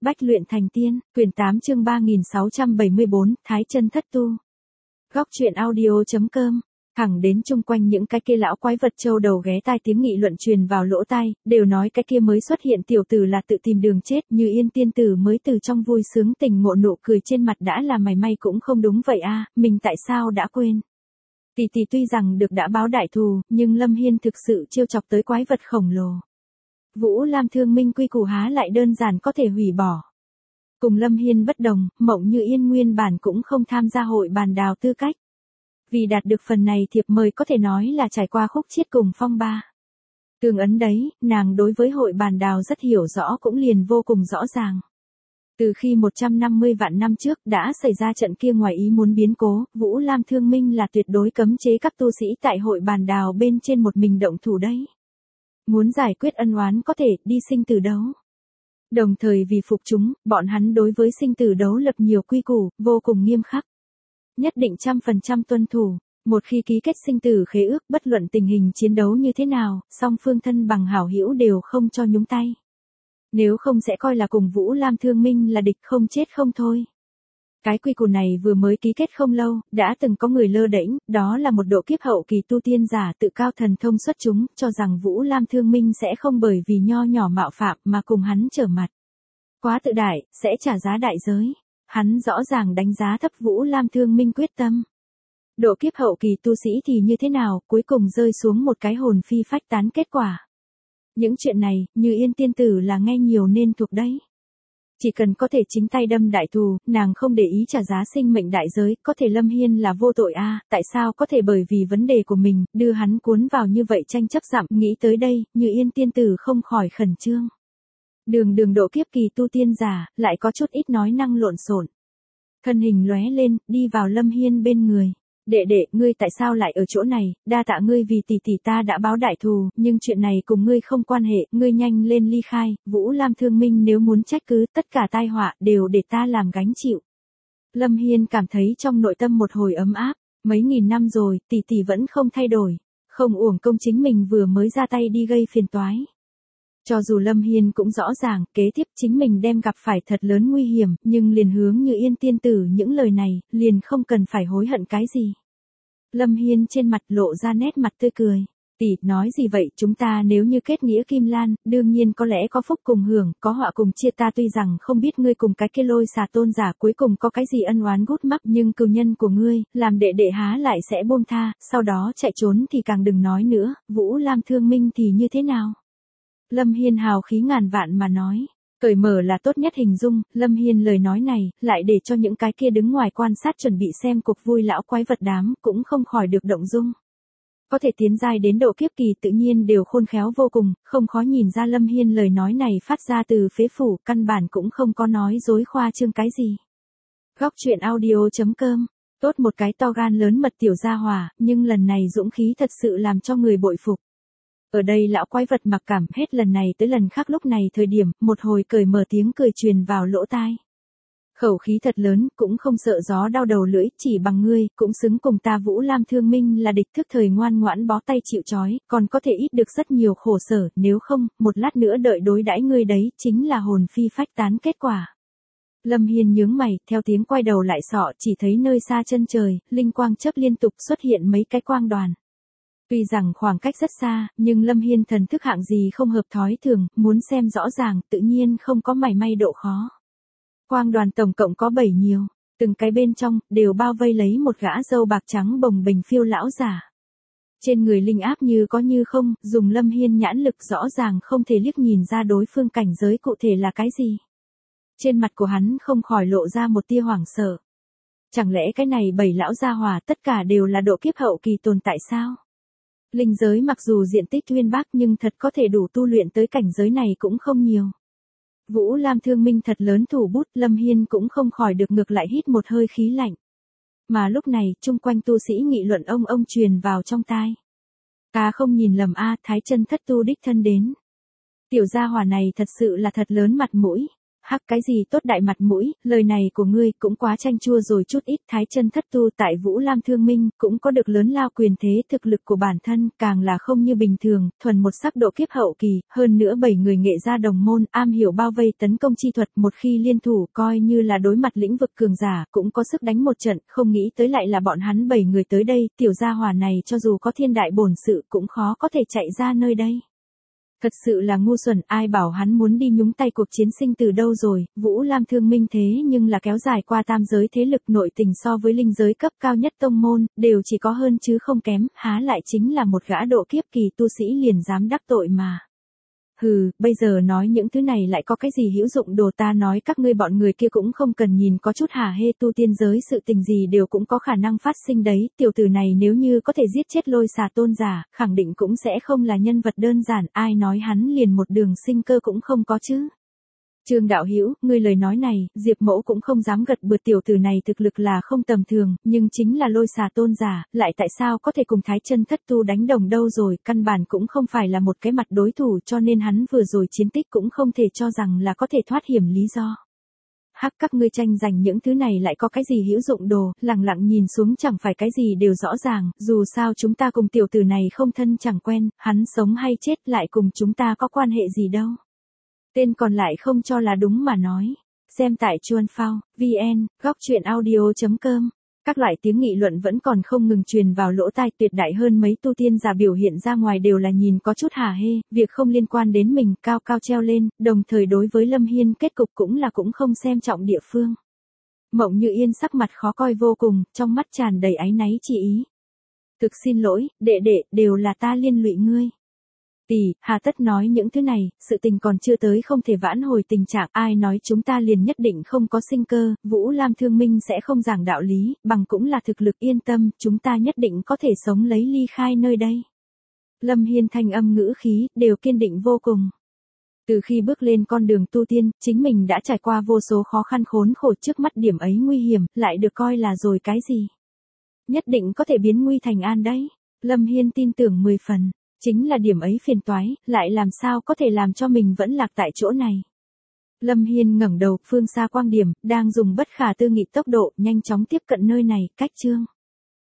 Bách luyện thành tiên, quyển 8 chương 3674, Thái chân thất tu. Góc truyện audio.com. Thẳng đến chung quanh những cái kia lão quái vật châu đầu ghé tai tiếng nghị luận truyền vào lỗ tai, đều nói cái kia mới xuất hiện tiểu tử là tự tìm đường chết, Như Yên tiên tử mới từ trong vui sướng tỉnh ngộ nụ cười trên mặt đã là mày may cũng không đúng vậy a, mình tại sao đã quên. Tỷ tỷ tuy rằng được đã báo đại thù, nhưng Lâm Hiên thực sự trêu chọc tới quái vật khổng lồ. Vũ Lam Thương Minh quy củ há lại đơn giản có thể hủy bỏ. Cùng Lâm Hiên bất đồng, Mộng Như Yên nguyên bản cũng không tham gia hội bàn đào tư cách. Vì đạt được phần này thiệp mời có thể nói là trải qua khúc chiết cùng phong ba. Tương ấn đấy, nàng đối với hội bàn đào rất hiểu rõ cũng liền vô cùng rõ ràng. Từ khi 150 vạn năm trước đã xảy ra trận kia ngoài ý muốn biến cố, Vũ Lam Thương Minh là tuyệt đối cấm chế các tu sĩ tại hội bàn đào bên trên một mình động thủ đấy. Muốn giải quyết ân oán có thể đi sinh tử đấu. Đồng thời vì phục chúng, bọn hắn đối với sinh tử đấu lập nhiều quy củ, vô cùng nghiêm khắc. Nhất định 100% tuân thủ, một khi ký kết sinh tử khế ước bất luận tình hình chiến đấu như thế nào, song phương thân bằng hảo hữu đều không cho nhúng tay. Nếu không sẽ coi là cùng Vũ Lam Thương Minh là địch không chết không thôi. Cái quy củ này vừa mới ký kết không lâu, đã từng có người lơ đễnh, đó là một độ kiếp hậu kỳ tu tiên giả tự cao thần thông xuất chúng, cho rằng Vũ Lam Thương Minh sẽ không bởi vì nho nhỏ mạo phạm mà cùng hắn trở mặt. Quá tự đại, sẽ trả giá đại giới. Hắn rõ ràng đánh giá thấp Vũ Lam Thương Minh quyết tâm. Độ kiếp hậu kỳ tu sĩ thì như thế nào, cuối cùng rơi xuống một cái hồn phi phách tán kết quả. Những chuyện này, Như Yên tiên tử là nghe nhiều nên thuộc đấy. Chỉ cần có thể chính tay đâm đại thù, nàng không để ý trả giá sinh mệnh đại giới, có thể Lâm Hiên là vô tội a, tại sao có thể bởi vì vấn đề của mình, đưa hắn cuốn vào như vậy tranh chấp dặm, nghĩ tới đây, Như Yên tiên tử không khỏi khẩn trương. Đường độ kiếp kỳ tu tiên giả, lại có chút ít nói năng lộn xộn. Thân hình lóe lên, đi vào Lâm Hiên bên người. Đệ, ngươi tại sao lại ở chỗ này, đa tạ ngươi vì tỷ tỷ ta đã báo đại thù, nhưng chuyện này cùng ngươi không quan hệ, ngươi nhanh lên ly khai, Vũ Lam Thương Minh nếu muốn trách cứ, tất cả tai họa đều để ta làm gánh chịu. Lâm Hiên cảm thấy trong nội tâm một hồi ấm áp, mấy nghìn năm rồi, tỷ tỷ vẫn không thay đổi, không uổng công chính mình vừa mới ra tay đi gây phiền toái. Cho dù Lâm Hiên cũng rõ ràng, kế tiếp chính mình đem gặp phải thật lớn nguy hiểm, nhưng liền hướng Như Yên tiên tử những lời này, liền không cần phải hối hận cái gì. Lâm Hiên trên mặt lộ ra nét mặt tươi cười. Tỷ, nói gì vậy, chúng ta nếu như kết nghĩa kim lan, đương nhiên có lẽ có phúc cùng hưởng, có họa cùng chia, ta tuy rằng không biết ngươi cùng cái kia Lôi Xà tôn giả cuối cùng có cái gì ân oán gút mắc, nhưng cừu nhân của ngươi, làm đệ há lại sẽ buông tha, sau đó chạy trốn thì càng đừng nói nữa, Vũ Lam Thương Minh thì như thế nào? Lâm Hiên hào khí ngàn vạn mà nói, cởi mở là tốt nhất hình dung, Lâm Hiên lời nói này, lại để cho những cái kia đứng ngoài quan sát chuẩn bị xem cuộc vui lão quái vật đám, cũng không khỏi được động dung. Có thể tiến giai đến độ kiếp kỳ tự nhiên đều khôn khéo vô cùng, không khó nhìn ra Lâm Hiên lời nói này phát ra từ phế phủ, căn bản cũng không có nói dối khoa trương cái gì. Góc truyện audio.com, tốt một cái to gan lớn mật tiểu gia hỏa, nhưng lần này dũng khí thật sự làm cho người bội phục. Ở đây lão quái vật mặc cảm hết lần này tới lần khác lúc này thời điểm, một hồi cởi mở tiếng cười truyền vào lỗ tai. Khẩu khí thật lớn, cũng không sợ gió đau đầu lưỡi, chỉ bằng ngươi, cũng xứng cùng ta Vũ Lam Thương Minh là địch, thức thời ngoan ngoãn bó tay chịu trói, còn có thể ít được rất nhiều khổ sở, nếu không, một lát nữa đợi đối đãi ngươi đấy, chính là hồn phi phách tán kết quả. Lâm Hiên nhướng mày, theo tiếng quay đầu lại sọ, chỉ thấy nơi xa chân trời, linh quang chớp liên tục xuất hiện mấy cái quang đoàn. Tuy rằng khoảng cách rất xa, nhưng Lâm Hiên thần thức hạng gì không hợp thói thường, muốn xem rõ ràng, tự nhiên không có mảy may độ khó. Quang đoàn tổng cộng có 7 nhiều, từng cái bên trong, đều bao vây lấy một gã râu bạc trắng bồng bềnh phiêu lão giả. Trên người linh áp như có như không, dùng Lâm Hiên nhãn lực rõ ràng không thể liếc nhìn ra đối phương cảnh giới cụ thể là cái gì. Trên mặt của hắn không khỏi lộ ra một tia hoảng sợ. Chẳng lẽ cái này 7 lão gia hỏa tất cả đều là độ kiếp hậu kỳ tồn tại sao? Linh giới mặc dù diện tích uyên bác nhưng thật có thể đủ tu luyện tới cảnh giới này cũng không nhiều. Vũ Lam Thương Minh thật lớn thủ bút, Lâm Hiên cũng không khỏi được ngược lại hít một hơi khí lạnh. Mà lúc này, chung quanh tu sĩ nghị luận ông truyền vào trong tai. Ta không nhìn lầm a, Thái chân thất tu đích thân đến. Tiểu gia hỏa này thật sự là thật lớn mặt mũi. Hắc cái gì tốt đại mặt mũi, lời này của ngươi cũng quá chanh chua rồi chút ít. Thái chân thất tu tại Vũ Lam Thương Minh cũng có được lớn lao quyền thế, thực lực của bản thân càng là không như bình thường, thuần một sắc độ kiếp hậu kỳ, hơn nữa 7 người nghệ gia đồng môn, am hiểu bao vây tấn công chi thuật, một khi liên thủ coi như là đối mặt lĩnh vực cường giả, cũng có sức đánh một trận, không nghĩ tới lại là bọn hắn 7 người tới đây, tiểu gia hỏa này cho dù có thiên đại bổn sự cũng khó có thể chạy ra nơi đây. Thật sự là ngu xuẩn, ai bảo hắn muốn đi nhúng tay cuộc chiến sinh từ đâu rồi. Vũ Lam Thương Minh thế nhưng là kéo dài qua tam giới thế lực, nội tình so với linh giới cấp cao nhất tông môn, đều chỉ có hơn chứ không kém, há lại chính là một gã độ kiếp kỳ tu sĩ liền dám đắc tội mà. Hừ, bây giờ nói những thứ này lại có cái gì hữu dụng, đồ ta nói các ngươi bọn người kia cũng không cần nhìn có chút hả hê, tu tiên giới sự tình gì đều cũng có khả năng phát sinh đấy, tiểu tử này nếu như có thể giết chết Lôi Xà tôn giả, khẳng định cũng sẽ không là nhân vật đơn giản, ai nói hắn liền một đường sinh cơ cũng không có chứ. Trương đạo hữu, ngươi lời nói này, Diệp Mẫu cũng không dám gật bừa, tiểu tử này thực lực là không tầm thường, nhưng chính là Lôi Xà tôn giả, lại tại sao có thể cùng Thái chân thất tu đánh đồng đâu rồi, căn bản cũng không phải là một cái mặt đối thủ, cho nên hắn vừa rồi chiến tích cũng không thể cho rằng là có thể thoát hiểm lý do. Hắc, các ngươi tranh giành những thứ này lại có cái gì hữu dụng, đồ, lặng lặng nhìn xuống chẳng phải cái gì đều rõ ràng, dù sao chúng ta cùng tiểu tử này không thân chẳng quen, hắn sống hay chết lại cùng chúng ta có quan hệ gì đâu. Tên còn lại không cho là đúng mà nói. Xem tại Chuan Phao, VN, góc truyện audio.com. Các loại tiếng nghị luận vẫn còn không ngừng truyền vào lỗ tai, tuyệt đại hơn mấy tu tiên giả biểu hiện ra ngoài đều là nhìn có chút hả hê, việc không liên quan đến mình cao cao treo lên, đồng thời đối với Lâm Hiên kết cục cũng không xem trọng địa phương. Mộng Như Yên sắc mặt khó coi vô cùng, trong mắt tràn đầy áy náy chi ý. Thực xin lỗi, đệ đệ, đều là ta liên lụy ngươi. Tỷ, hà tất nói những thứ này, sự tình còn chưa tới không thể vãn hồi tình trạng, ai nói chúng ta liền nhất định không có sinh cơ, Vũ Lam Thương Minh sẽ không giảng đạo lý, bằng cũng là thực lực, yên tâm, chúng ta nhất định có thể sống lấy ly khai nơi đây. Lâm Hiên thanh âm ngữ khí, đều kiên định vô cùng. Từ khi bước lên con đường tu tiên, chính mình đã trải qua vô số khó khăn khốn khổ, trước mắt điểm ấy nguy hiểm, lại được coi là rồi cái gì. Nhất định có thể biến nguy thành an đấy. Lâm Hiên tin tưởng 10 phần. Chính là điểm ấy phiền toái, lại làm sao có thể làm cho mình vẫn lạc tại chỗ này. Lâm Hiên ngẩng đầu, phương xa quang điểm, đang dùng bất khả tư nghị tốc độ, nhanh chóng tiếp cận nơi này, cách chương.